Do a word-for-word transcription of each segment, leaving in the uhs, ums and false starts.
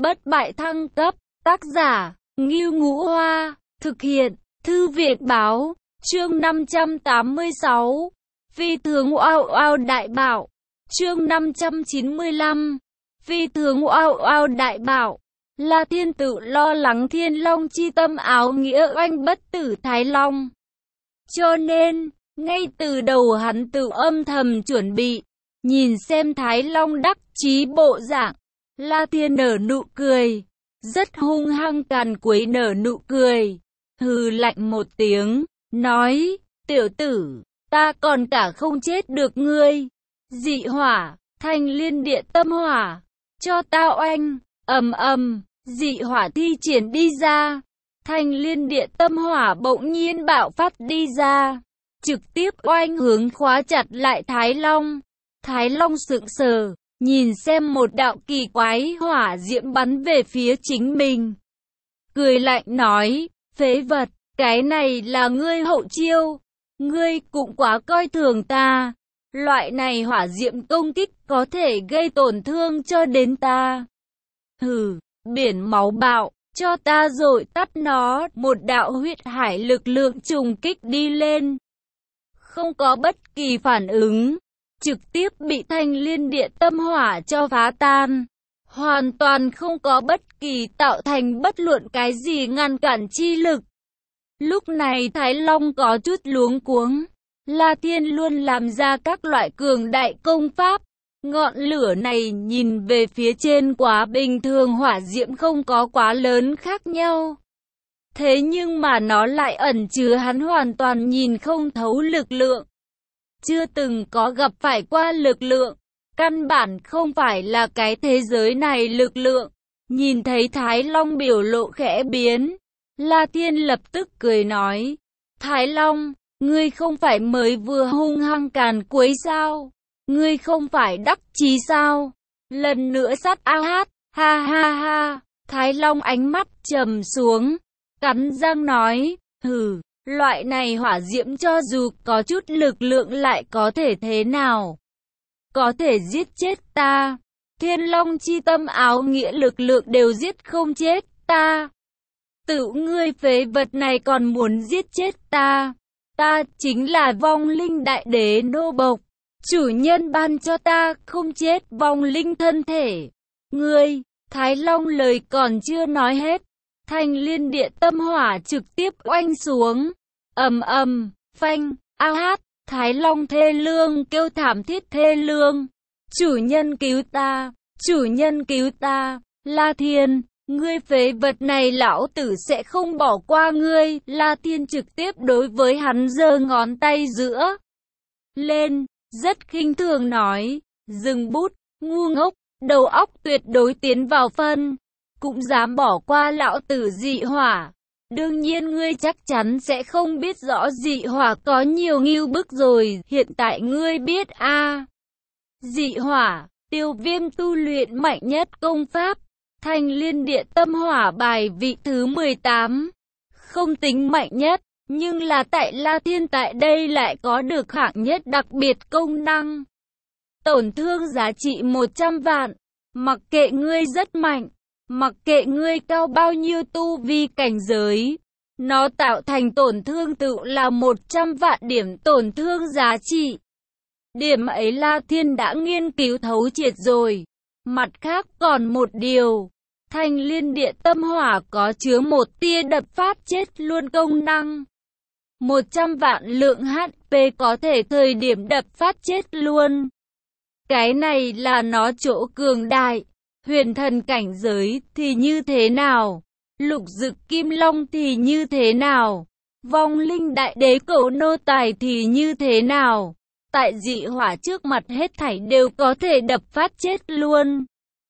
bất bại thăng cấp, tác giả, Ngưu Ngũ Hoa, thực hiện, Thư viện Báo, chương năm trăm tám mươi sáu, Phi tướng oao oao đại bảo, chương năm trăm chín mươi lăm, Phi tướng oao oao đại bảo, La Thiên tự lo lắng Thiên Long chi tâm áo nghĩa oanh bất tử Thái Long. Cho nên, ngay từ đầu hắn tự âm thầm chuẩn bị, nhìn xem Thái Long đắc chí bộ dạng. La Thiên nở nụ cười, rất hung hăng càn quấy nở nụ cười, hừ lạnh một tiếng, nói, tiểu tử, ta còn cả không chết được ngươi. Dị hỏa, Thanh Liên Địa Tâm Hỏa, cho ta oanh, ầm ầm, dị hỏa thi triển đi ra. Thanh Liên Địa Tâm Hỏa bỗng nhiên bạo phát đi ra, trực tiếp oanh hướng khóa chặt lại Thái Long. Thái Long sững sờ, nhìn xem một đạo kỳ quái hỏa diễm bắn về phía chính mình. Cười lạnh nói, phế vật, cái này là ngươi hậu chiêu, ngươi cũng quá coi thường ta. Loại này hỏa diễm công kích có thể gây tổn thương cho đến ta. Hừ, biển máu bạo, cho ta rồi tắt nó. Một đạo huyết hải lực lượng trùng kích đi lên, không có bất kỳ phản ứng, trực tiếp bị Thanh Liên Địa Tâm Hỏa cho phá tan, hoàn toàn không có bất kỳ tạo thành bất luận cái gì ngăn cản chi lực. Lúc này Thái Long có chút luống cuống. La Thiên luôn làm ra các loại cường đại công pháp, ngọn lửa này nhìn về phía trên quá bình thường, hỏa diễm không có quá lớn khác nhau. Thế nhưng mà nó lại ẩn chứa hắn hoàn toàn nhìn không thấu lực lượng. Chưa từng có gặp phải qua lực lượng, căn bản không phải là cái thế giới này lực lượng. Nhìn thấy Thái Long biểu lộ khẽ biến, La Thiên lập tức cười nói, Thái Long, ngươi không phải mới vừa hung hăng càn quấy sao? Ngươi không phải đắc chí sao? Lần nữa sát a hát, ha ha ha. Thái Long ánh mắt trầm xuống, cắn răng nói, hừ, loại này hỏa diễm cho dù có chút lực lượng lại có thể thế nào? Có thể giết chết ta. Thiên Long chi tâm áo nghĩa lực lượng đều giết không chết ta. Tự ngươi phế vật này còn muốn giết chết ta. Ta chính là vong linh đại đế nô bộc. Chủ nhân ban cho ta không chết vong linh thân thể. Ngươi, Thái Long lời còn chưa nói hết, Thanh Liên Địa Tâm Hỏa trực tiếp oanh xuống. Ầm ầm, phanh, a hát, Thái Long thê lương kêu thảm thiết thê lương. Chủ nhân cứu ta, chủ nhân cứu ta. La Thiên, ngươi phế vật này lão tử sẽ không bỏ qua ngươi. La Thiên trực tiếp đối với hắn giơ ngón tay giữa lên, rất khinh thường nói, dừng bút, ngu ngốc, đầu óc tuyệt đối tiến vào phân, cũng dám bỏ qua lão tử dị hỏa. Đương nhiên ngươi chắc chắn sẽ không biết rõ dị hỏa có nhiều ngưu bức rồi, hiện tại ngươi biết a à. Dị hỏa, Tiêu Viêm tu luyện mạnh nhất công pháp, Thanh Liên Địa Tâm Hỏa bài vị thứ mười tám, không tính mạnh nhất, nhưng là tại La Thiên tại đây lại có được hạng nhất đặc biệt công năng. Tổn thương giá trị một trăm vạn, mặc kệ ngươi rất mạnh, mặc kệ ngươi cao bao nhiêu tu vi cảnh giới, nó tạo thành tổn thương tự là một trăm vạn điểm tổn thương giá trị. Điểm ấy La Thiên đã nghiên cứu thấu triệt rồi. Mặt khác còn một điều, Thanh Liên Địa Tâm Hỏa có chứa một tia đập phát chết luôn công năng. một trăm vạn lượng hát pê có thể thời điểm đập phát chết luôn. Cái này là nó chỗ cường đại. Huyền thần cảnh giới thì như thế nào? Lục dực kim long thì như thế nào? Vong linh đại đế cổ nô tài thì như thế nào? Tại dị hỏa trước mặt hết thảy đều có thể đập phát chết luôn.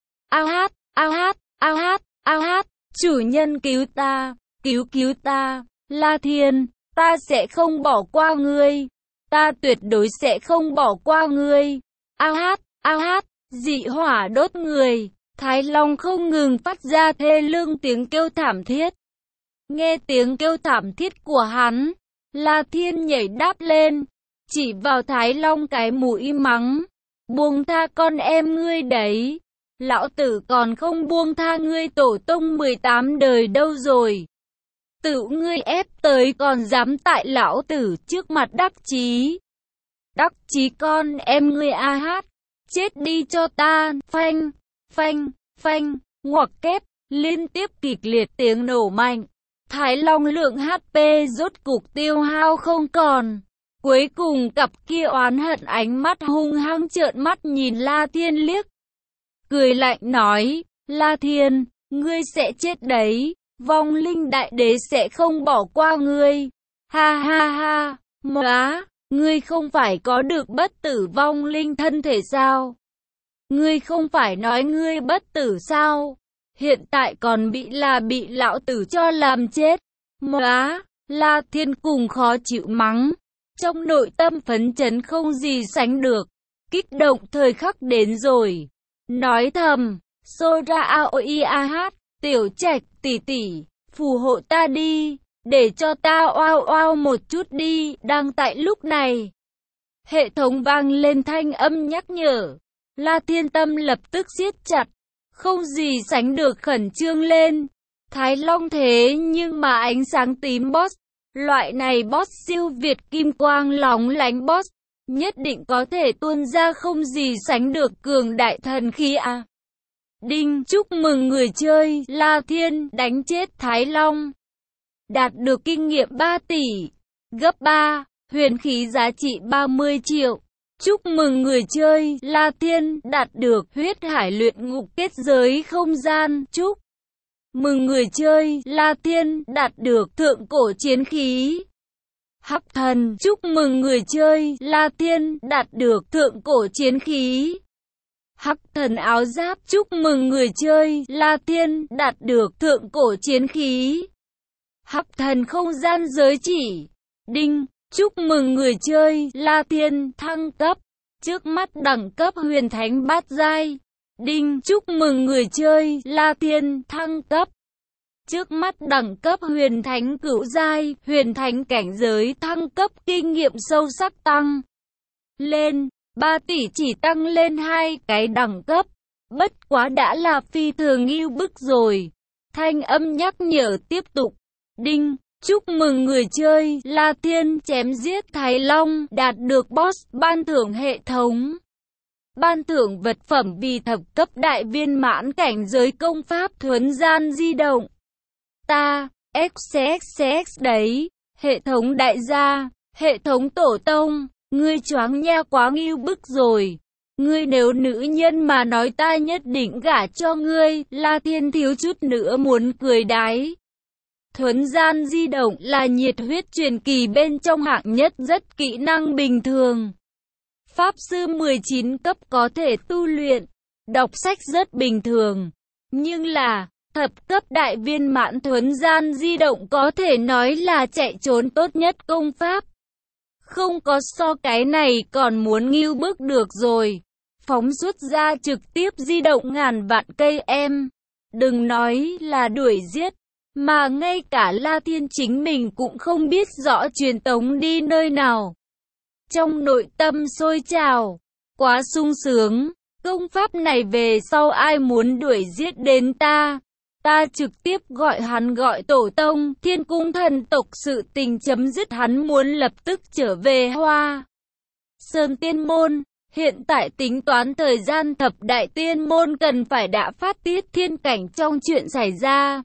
A hát, a hát, a hát, a hát, chủ nhân cứu ta, cứu cứu ta, La Thiên, ta sẽ không bỏ qua ngươi, ta tuyệt đối sẽ không bỏ qua ngươi. A hát, a hát, dị hỏa đốt người, Thái Long không ngừng phát ra thê lương tiếng kêu thảm thiết. Nghe tiếng kêu thảm thiết của hắn, La Thiên nhảy đáp lên, chỉ vào Thái Long cái mũi mắng, buông tha con em ngươi đấy. Lão tử còn không buông tha ngươi tổ tông mười tám đời đâu rồi. Tự ngươi ép tới còn dám tại lão tử trước mặt đắc chí. Đắc chí con em ngươi a hát. Chết đi cho ta, phanh, phanh, phanh, ngoặc kép, liên tiếp kịch liệt tiếng nổ mạnh. Thái Long lượng hát pê rốt cục tiêu hao không còn. Cuối cùng cặp kia oán hận ánh mắt hung hăng trợn mắt nhìn La Thiên liếc. Cười lạnh nói, La Thiên, ngươi sẽ chết đấy, vong linh đại đế sẽ không bỏ qua ngươi. Ha ha ha, má, ngươi không phải có được bất tử vong linh thân thể sao? Ngươi không phải nói ngươi bất tử sao? Hiện tại còn bị là bị lão tử cho làm chết. Má, La Thiên cùng khó chịu mắng. Trong nội tâm phấn chấn không gì sánh được. Kích động thời khắc đến rồi. Nói thầm, xô ra ao i a hát, tiểu trạch tỷ tỷ, phù hộ ta đi, để cho ta oao oao một chút đi. Đang tại lúc này, hệ thống vang lên thanh âm nhắc nhở. La Thiên tâm lập tức siết chặt, không gì sánh được khẩn trương lên. Thái Long thế nhưng mà ánh sáng tím boss, loại này boss siêu việt kim quang lóng lánh boss, nhất định có thể tuôn ra không gì sánh được cường đại thần khí à. Đinh, chúc mừng người chơi, La Thiên đánh chết Thái Long. Đạt được kinh nghiệm ba tỷ, gấp ba, huyền khí giá trị ba mươi triệu. Chúc mừng người chơi, La Thiên đạt được huyết hải luyện ngục kết giới không gian. Chúc mừng người chơi, La Thiên đạt được thượng cổ chiến khí. Hắc thần, chúc mừng người chơi, La Thiên đạt được thượng cổ chiến khí. Hắc thần áo giáp, chúc mừng người chơi, La Thiên đạt được thượng cổ chiến khí. Hắc thần không gian giới chỉ. Đinh, chúc mừng người chơi, La Thiên thăng cấp. Trước mắt đẳng cấp huyền thánh bát giai. Đinh, chúc mừng người chơi, La Thiên thăng cấp. Trước mắt đẳng cấp huyền thánh cửu giai, huyền thánh cảnh giới thăng cấp kinh nghiệm sâu sắc tăng lên, ba tỷ chỉ tăng lên hai cái đẳng cấp, bất quá đã là phi thường yêu bức rồi. Thanh âm nhắc nhở tiếp tục. Đinh, chúc mừng người chơi, La Thiên chém giết Thái Long, đạt được boss ban thưởng hệ thống. Ban thưởng vật phẩm vì thập cấp đại viên mãn cảnh giới công pháp thuấn gian di động. Ta, x x x đấy, hệ thống đại gia, hệ thống tổ tông, ngươi choáng nha quá ngưu bức rồi. Ngươi nếu nữ nhân mà nói ta nhất định gả cho ngươi, La Thiên thiếu chút nữa muốn cười đái. Thuấn gian di động là nhiệt huyết truyền kỳ bên trong hạng nhất rất kỹ năng bình thường. Pháp sư mười chín cấp có thể tu luyện, đọc sách rất bình thường, nhưng là thập cấp đại viên mãn thuấn gian di động có thể nói là chạy trốn tốt nhất công pháp. Không có so cái này còn muốn ngưu bức được rồi. Phóng xuất ra trực tiếp di động ngàn vạn cây em. Đừng nói là đuổi giết, mà ngay cả La Thiên chính mình cũng không biết rõ truyền tống đi nơi nào. Trong nội tâm sôi trào, quá sung sướng, công pháp này về sau ai muốn đuổi giết đến ta. Ta trực tiếp gọi hắn gọi tổ tông, Thiên Cung thần tộc sự tình chấm dứt, hắn muốn lập tức trở về Hoa Sơn Tiên Môn. Hiện tại tính toán thời gian thập đại tiên môn cần phải đã phát tiết thiên cảnh trong chuyện xảy ra.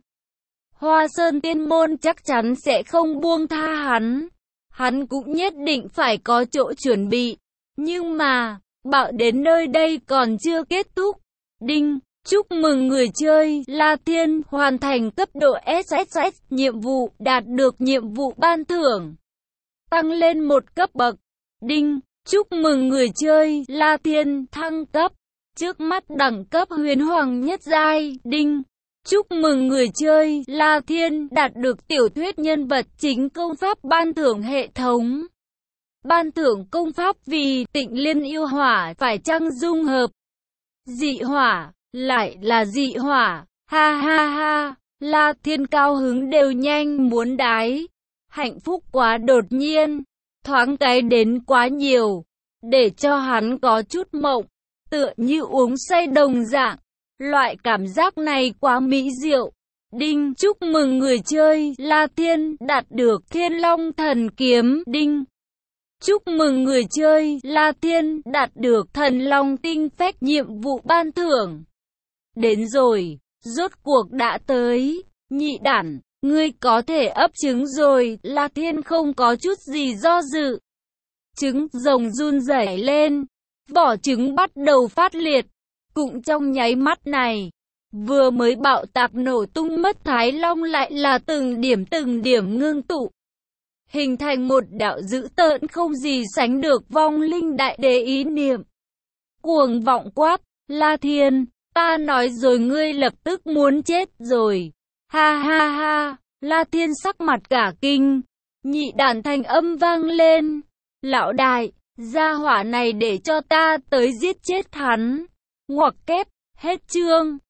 Hoa Sơn Tiên Môn chắc chắn sẽ không buông tha hắn. Hắn cũng nhất định phải có chỗ chuẩn bị. Nhưng mà, bạo đến nơi đây còn chưa kết thúc. Đinh, chúc mừng người chơi, La Thiên hoàn thành cấp độ ét ét ét nhiệm vụ, đạt được nhiệm vụ ban thưởng. Tăng lên một cấp bậc. Đinh, chúc mừng người chơi, La Thiên thăng cấp. Trước mắt đẳng cấp huyền hoàng nhất giai. Đinh, chúc mừng người chơi, La Thiên đạt được tiểu thuyết nhân vật chính công pháp ban thưởng hệ thống. Ban thưởng công pháp vì Tịnh Liên yêu hỏa phải chăng dung hợp. Dị hỏa, lại là dị hỏa, ha ha ha, La Thiên cao hứng đều nhanh muốn đái. Hạnh phúc quá đột nhiên, thoáng cái đến quá nhiều, để cho hắn có chút mộng, tựa như uống say đồng dạng. Loại cảm giác này quá mỹ diệu. Đinh, chúc mừng người chơi La Thiên đạt được Thiên Long Thần Kiếm. Đinh, chúc mừng người chơi La Thiên đạt được Thần Long Tinh Phách nhiệm vụ ban thưởng. Đến rồi, rốt cuộc đã tới. Nhị đản, ngươi có thể ấp trứng rồi. La Thiên không có chút gì do dự. Trứng rồng run rẩy lên, vỏ trứng bắt đầu phát liệt. Cũng trong nháy mắt này, vừa mới bạo tạc nổ tung mất Thái Long lại là từng điểm từng điểm ngưng tụ, hình thành một đạo dữ tợn không gì sánh được vong linh đại đế ý niệm. Cuồng vọng quát, La Thiên, ta nói rồi ngươi lập tức muốn chết rồi. Ha ha ha, La Thiên sắc mặt cả kinh, nhị đản thanh âm vang lên. Lão đại, gia hỏa này để cho ta tới giết chết hắn. Ngoặc kép, hết chương.